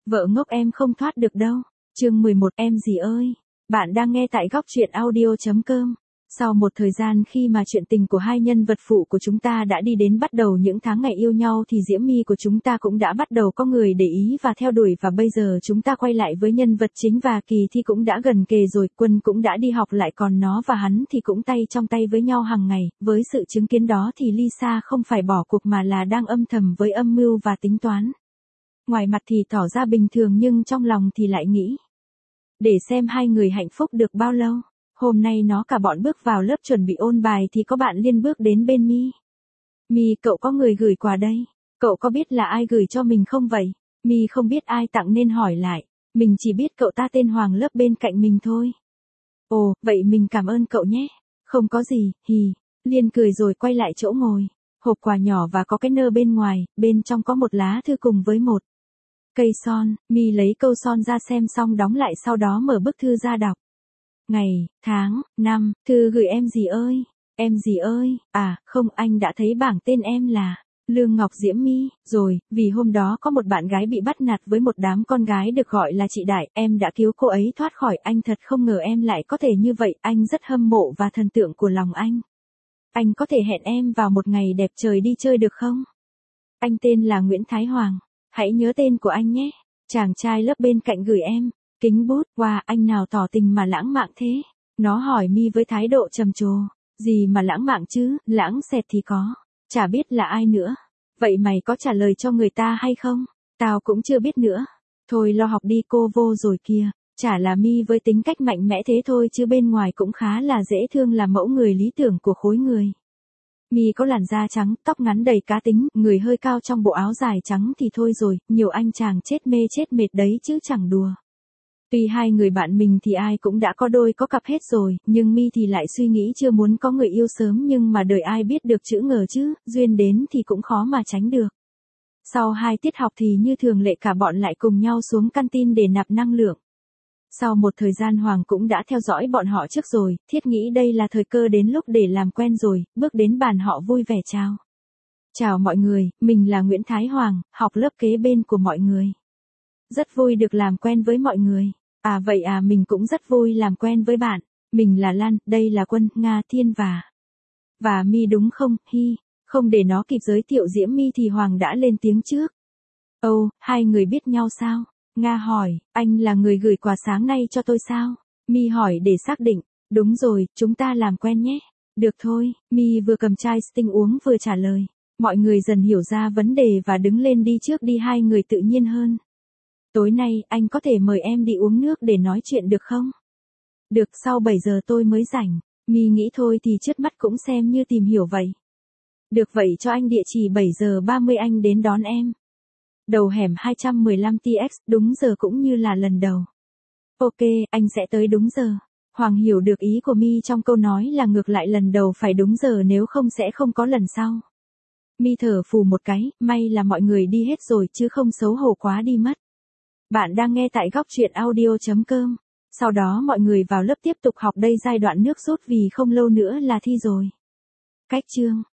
Vợ ngốc em không thoát được đâu. Chương 11 em gì ơi. Bạn đang nghe tại góc truyện audio.com. Sau một thời gian khi mà chuyện tình của hai nhân vật phụ của chúng ta đã đi đến bắt đầu những tháng ngày yêu nhau thì Diễm My của chúng ta cũng đã bắt đầu có người để ý và theo đuổi, và bây giờ chúng ta quay lại với nhân vật chính và kỳ thi cũng đã gần kề rồi, Quân cũng đã đi học lại, còn nó và hắn thì cũng tay trong tay với nhau hàng ngày. Với sự chứng kiến đó thì Lisa không phải bỏ cuộc mà là đang âm thầm với âm mưu và tính toán. Ngoài mặt thì tỏ ra bình thường nhưng trong lòng thì lại nghĩ. Để xem hai người hạnh phúc được bao lâu. Hôm nay nó cả bọn bước vào lớp chuẩn bị ôn bài thì có bạn Liên bước đến bên My. My, cậu có người gửi quà đây. Cậu có biết là ai gửi cho mình không vậy? My không biết ai tặng nên hỏi lại. Mình chỉ biết cậu ta tên Hoàng lớp bên cạnh mình thôi. Ồ, vậy mình cảm ơn cậu nhé. Không có gì, hì. Liên cười rồi quay lại chỗ ngồi. Hộp quà nhỏ và có cái nơ bên ngoài, bên trong có một lá thư cùng với một cây son. My lấy câu son ra xem xong đóng lại, sau đó mở bức thư ra đọc. Ngày, tháng, năm, thư gửi em gì ơi. Em gì ơi, à, không, anh đã thấy bảng tên em là Lương Ngọc Diễm My rồi, vì hôm đó có một bạn gái bị bắt nạt với một đám con gái được gọi là chị Đại, em đã cứu cô ấy thoát khỏi. Anh thật không ngờ em lại có thể như vậy, anh rất hâm mộ và thần tượng của lòng anh. Anh có thể hẹn em vào một ngày đẹp trời đi chơi được không? Anh tên là Nguyễn Thái Hoàng, hãy nhớ tên của anh nhé. Chàng trai lớp bên cạnh gửi em kính bút. Wow, anh nào tỏ tình mà lãng mạn thế? Nó hỏi My với thái độ trầm trồ. Gì mà lãng mạn chứ, lãng xẹt thì có. Chả biết là ai nữa. Vậy mày có trả lời cho người ta hay không? Tao cũng chưa biết nữa. Thôi lo học đi, cô vô rồi kìa. Chả là My với tính cách mạnh mẽ thế thôi chứ bên ngoài cũng khá là dễ thương, là mẫu người lý tưởng của khối người. My có làn da trắng, tóc ngắn đầy cá tính, người hơi cao trong bộ áo dài trắng thì thôi rồi, nhiều anh chàng chết mê chết mệt đấy chứ chẳng đùa. Tuy hai người bạn mình thì ai cũng đã có đôi có cặp hết rồi, nhưng My thì lại suy nghĩ chưa muốn có người yêu sớm, nhưng mà đời ai biết được chữ ngờ chứ, duyên đến thì cũng khó mà tránh được. Sau 2 tiết học thì như thường lệ cả bọn lại cùng nhau xuống canteen để nạp năng lượng. Sau một thời gian Hoàng cũng đã theo dõi bọn họ trước rồi, thiết nghĩ đây là thời cơ đến lúc để làm quen rồi, bước đến bàn họ vui vẻ chào. Chào mọi người, mình là Nguyễn Thái Hoàng, học lớp kế bên của mọi người. Rất vui được làm quen với mọi người. À vậy à, mình cũng rất vui làm quen với bạn. Mình là Lan, đây là Quân, Nga, Thiên và My đúng không, hi. Không để nó kịp giới thiệu Diễm My thì Hoàng đã lên tiếng trước. Ồ, hai người biết nhau sao? Nga hỏi, anh là người gửi quà sáng nay cho tôi sao? My hỏi để xác định. Đúng rồi, chúng ta làm quen nhé. Được thôi, My vừa cầm chai Sting uống vừa trả lời. Mọi người dần hiểu ra vấn đề và đứng lên đi trước đi, hai người tự nhiên hơn. Tối nay, anh có thể mời em đi uống nước để nói chuyện được không? Được, sau 7 giờ tôi mới rảnh. My nghĩ thôi thì trước mắt cũng xem như tìm hiểu vậy. Được, vậy cho anh địa chỉ 7 giờ 30 anh đến đón em. Đầu hẻm 215TX, đúng giờ cũng như là lần đầu. Ok, anh sẽ tới đúng giờ. Hoàng hiểu được ý của My trong câu nói là ngược lại, lần đầu phải đúng giờ nếu không sẽ không có lần sau. My thở phù một cái, may là mọi người đi hết rồi chứ không xấu hổ quá đi mất. Bạn đang nghe tại góc truyện audio.com. Sau đó mọi người vào lớp tiếp tục học đây, giai đoạn nước rút vì không lâu nữa là thi rồi. Cách chương